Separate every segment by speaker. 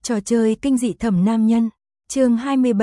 Speaker 1: Trò chơi kinh dị thẩm nam nhân, chương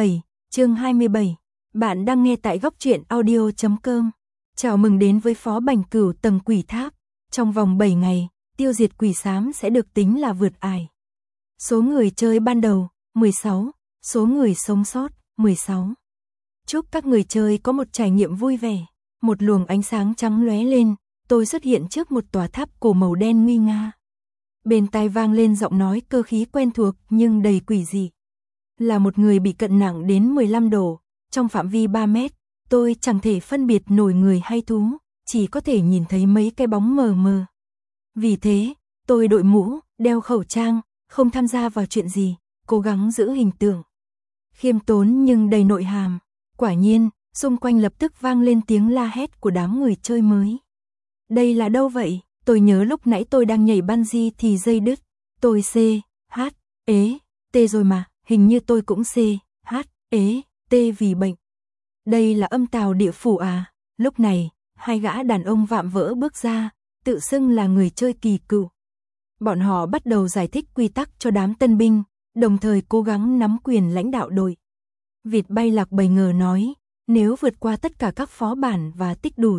Speaker 1: 27. Bạn đang nghe tại góc truyện audio.com. Chào mừng đến với Phó Bành Cửu tầng quỷ tháp. Trong vòng 7 ngày, tiêu diệt quỷ xám sẽ được tính là vượt ải. Số người chơi ban đầu, 16. Số người sống sót, 16. Chúc các người chơi có một trải nghiệm vui vẻ. Một luồng ánh sáng trắng lóe lên, tôi xuất hiện trước một tòa tháp cổ màu đen nguy nga. Bên tai vang lên giọng nói cơ khí quen thuộc nhưng đầy quỷ dị. Là một người bị cận nặng đến 15 độ, trong phạm vi 3 mét, tôi chẳng thể phân biệt nổi người hay thú, chỉ có thể nhìn thấy mấy cái bóng mờ mờ. Vì thế, tôi đội mũ, đeo khẩu trang, không tham gia vào chuyện gì, cố gắng giữ hình tượng khiêm tốn nhưng đầy nội hàm. Quả nhiên, xung quanh lập tức vang lên tiếng la hét của đám người chơi mới. Đây là đâu vậy? Tôi nhớ lúc nãy tôi đang nhảy bungee thì dây đứt. Tôi C, H, ế, T rồi mà, hình như tôi cũng C, H, ế, T vì bệnh. Đây là âm tào địa phủ à? Lúc này, hai gã đàn ông vạm vỡ bước ra, tự xưng là người chơi kỳ cựu. Bọn họ bắt đầu giải thích quy tắc cho đám tân binh, đồng thời cố gắng nắm quyền lãnh đạo đội. Vịt bay lạc bầy ngờ nói, nếu vượt qua tất cả các phó bản và tích đủ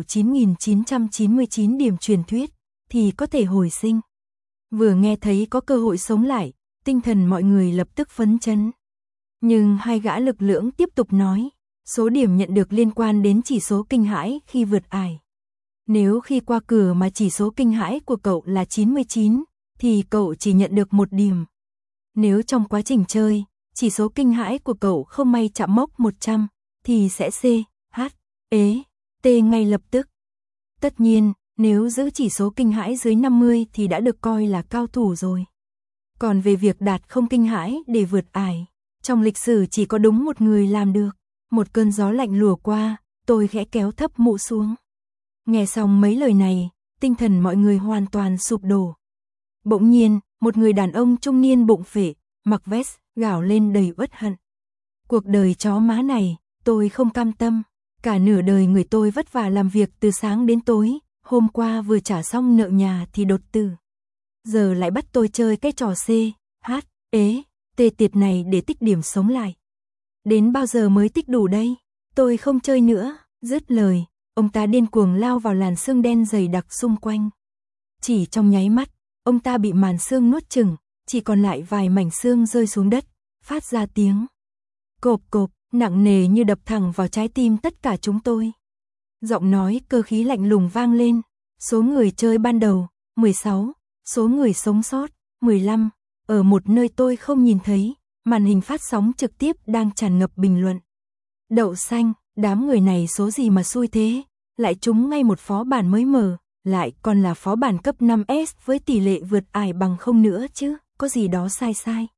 Speaker 1: 9.999 điểm truyền thuyết, thì có thể hồi sinh. Vừa nghe thấy có cơ hội sống lại, tinh thần mọi người lập tức phấn chấn. Nhưng hai gã lực lưỡng tiếp tục nói, số điểm nhận được liên quan đến chỉ số kinh hãi khi vượt ải. Nếu khi qua cửa mà chỉ số kinh hãi của cậu là 99, thì cậu chỉ nhận được 1 điểm. Nếu trong quá trình chơi, chỉ số kinh hãi của cậu không may chạm mốc 100, thì sẽ C, H, ế, T ngay lập tức. Tất nhiên, nếu giữ chỉ số kinh hãi dưới 50 thì đã được coi là cao thủ rồi. Còn về việc đạt không kinh hãi để vượt ải, trong lịch sử chỉ có đúng một người làm được. Một cơn gió lạnh lùa qua, tôi khẽ kéo thấp mũ xuống. Nghe xong mấy lời này, tinh thần mọi người hoàn toàn sụp đổ. Bỗng nhiên, một người đàn ông trung niên bụng phệ, mặc vest, gào lên đầy uất hận. Cuộc đời chó má này, tôi không cam tâm. Cả nửa đời người tôi vất vả làm việc từ sáng đến tối, hôm qua vừa trả xong nợ nhà thì đột tử. Giờ lại bắt tôi chơi cái trò C, H, ế, T tiệt này để tích điểm sống lại. Đến bao giờ mới tích đủ đây? Tôi không chơi nữa. Dứt lời, ông ta điên cuồng lao vào làn sương đen dày đặc xung quanh. Chỉ trong nháy mắt, ông ta bị màn sương nuốt chửng, chỉ còn lại vài mảnh sương rơi xuống đất, phát ra tiếng cộp cộp, nặng nề như đập thẳng vào trái tim tất cả chúng tôi. Giọng nói cơ khí lạnh lùng vang lên, số người chơi ban đầu, 16, số người sống sót, 15, ở một nơi tôi không nhìn thấy, màn hình phát sóng trực tiếp đang tràn ngập bình luận. Đậu xanh, đám người này số gì mà xui thế, lại trúng ngay một phó bản mới mở, lại còn là phó bản cấp 5S với tỷ lệ vượt ải bằng 0 nữa chứ, có gì đó sai.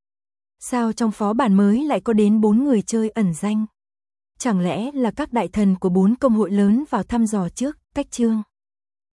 Speaker 1: Sao trong phó bản mới lại có đến 4 người chơi ẩn danh? Chẳng lẽ là các đại thần của 4 công hội lớn vào thăm dò trước, cách chương?